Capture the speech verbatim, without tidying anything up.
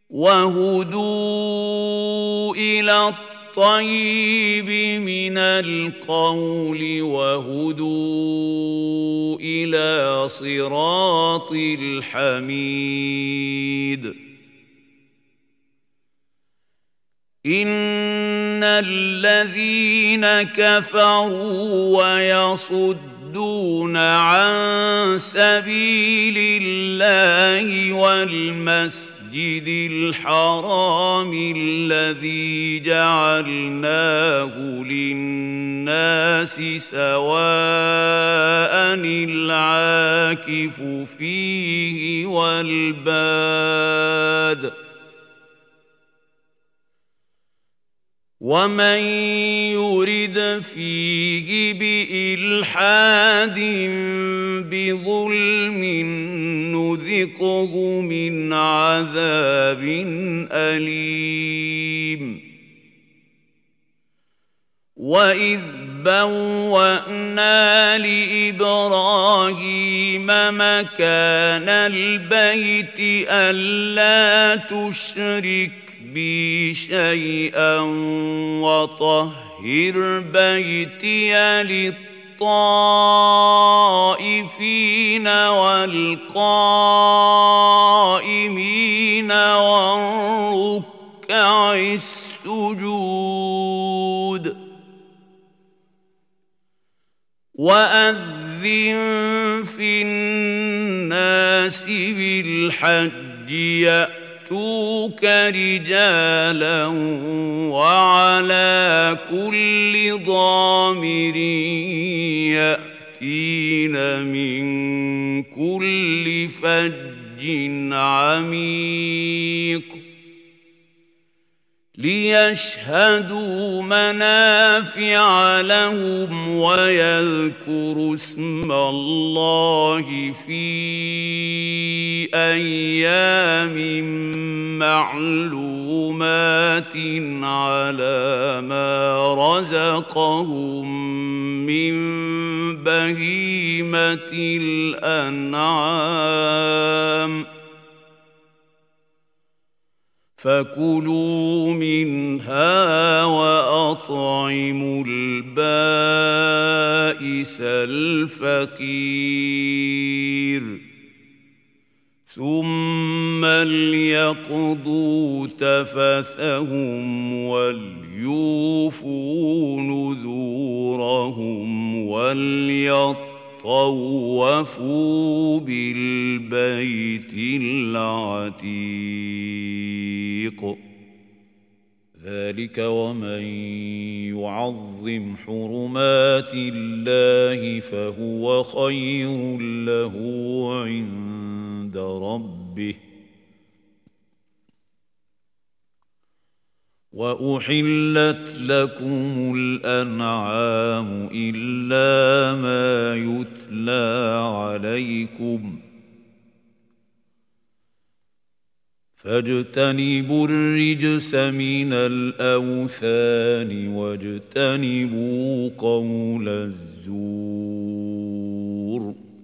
وهدوا إلى الطيب من القول وهدوا إلى صراط الحميد إن الذين كفروا ويصدون عن سبيل الله والمسجد الحرام الذي جعلناه للناس سواء العاكف فيه والباد ومن يرد فيه بإلحاد بظلم نذقه من عذاب أليم وإذ بوأنا لإبراهيم مكان البيت ألا تشرك بي شيئا وطهر بيتي للطائفين والقائمين والركع السجود وأذن في الناس بالحج يأتوك رجالا وعلى كل ضامر يأتين من كل فج عميق ليشهدوا منافع لهم ويذكروا اسم الله في أيام معلومات على ما رزقهم من بهيمة الأنعام فكلوا منها وأطعموا البائس الفقير ثم ليقضوا تفثهم وليوفوا نذورهم وليطوفوا بالبيت العتيق ذلك ومن يعظم حرمات الله فهو خير له عند ربه وأحلت لكم الأنعام إلا ما يتلى عليكم فاجتنبوا الرجس من الأوثان واجتنبوا قول الزور